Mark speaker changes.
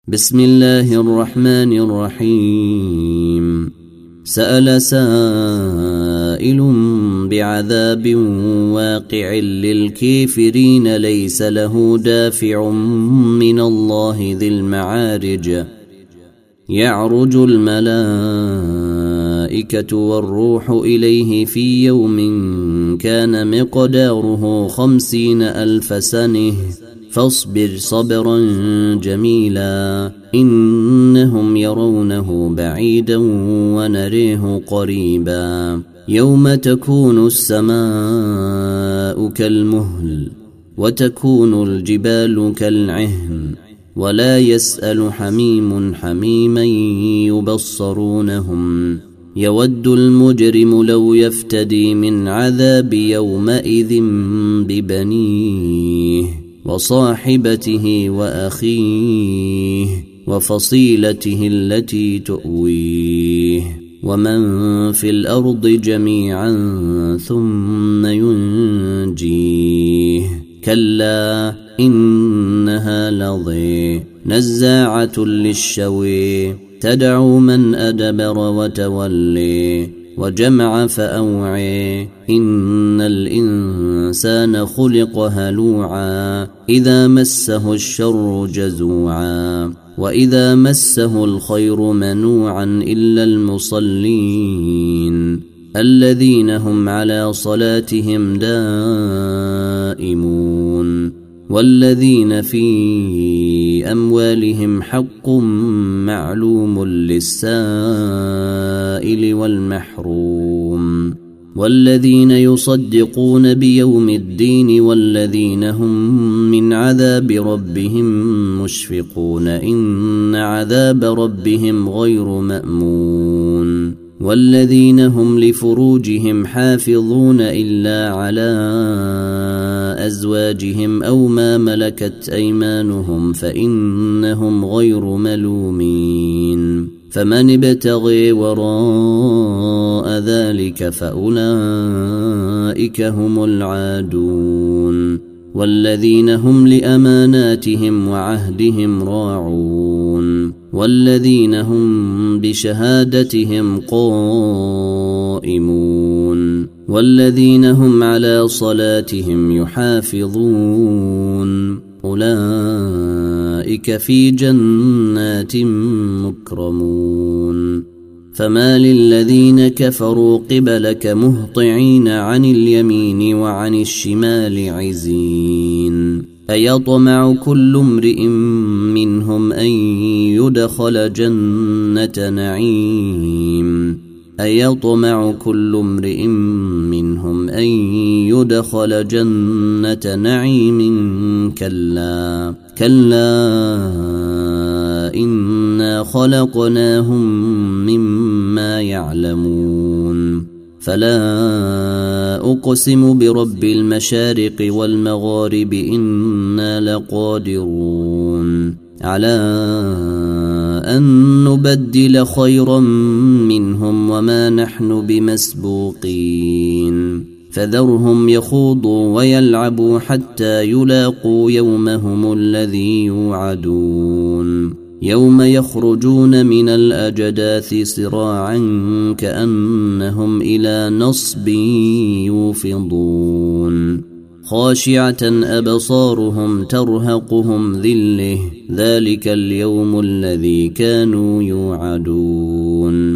Speaker 1: بسم الله الرحمن الرحيم. سأل سائل بعذاب واقع للكافرين ليس له دافع من الله ذي المعارج يعرج الملائكة والروح إليه في يوم كان مقداره 50,000 سنة فاصبر صبرا جميلا إنهم يرونه بعيدا ونريه قريبا يوم تكون السماء كالمهل وتكون الجبال كالعهن ولا يسأل حميم حميما يبصرونهم يود المجرم لو يفتدي من عذاب يومئذ ببنيه وصاحبته وأخيه وفصيلته التي تؤويه ومن في الأرض جميعا ثم ينجيه كلا إنها لظى نزاعة للشوى تدعو من أدبر وتولي وجمع فأوعي إن الإنسان خلق هلوعا إذا مسه الشر جزوعا وإذا مسه الخير منوعا إلا المصلين الذين هم على صلاتهم دائمون والذين في أموالهم حق معلوم للسائل والمحروم والذين يصدقون بيوم الدين والذين هم من عذاب ربهم مشفقون إن عذاب ربهم غير مأمون والذين هم لفروجهم حافظون إلا على أزواجهم أو ما ملكت أيمانهم فإنهم غير ملومين فمن ابتغي وراء ذلك فأولئك هم العادون والذين هم لأماناتهم وعهدهم راعون والذين هم بشهادتهم قائمون والذين هم على صلاتهم يحافظون أولئك في جنات مكرمون فما للذين كفروا قبلك مهطعين عن اليمين وعن الشمال عزين أيطمع كل امرئ منهم أن يدخل جنة نعيم أيطمع كل امرئ منهم أن يدخل جنة نعيم كلا إنا خلقناهم مما يعلمون فلا أقسم برب المشارق والمغارب إنا لقادرون على أن نبدل خيرا منهم وما نحن بمسبوقين فذرهم يخوضوا ويلعبوا حتى يلاقوا يومهم الذي يوعدون يوم يخرجون من الأجداث سراعا كأنهم إلى نصب يوفضون خاشعة أبصارهم ترهقهم ذله ذلك اليوم الذي كانوا يوعدون